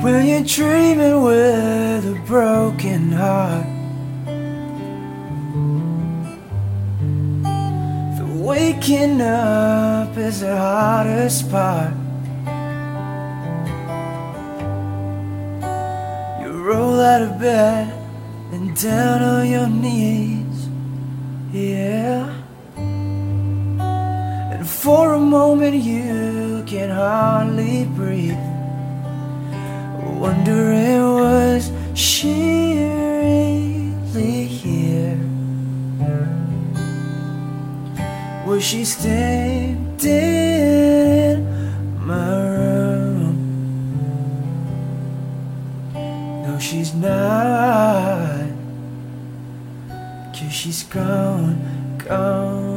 When you're dreaming with a broken heart, the waking up is the hardest part. You roll out of bed and down on your knees, yeah. And for a moment you can hardly breathe, wondering, was she really here? Was she stabbed in my room? No, she's not, 'cause she's gone, gone.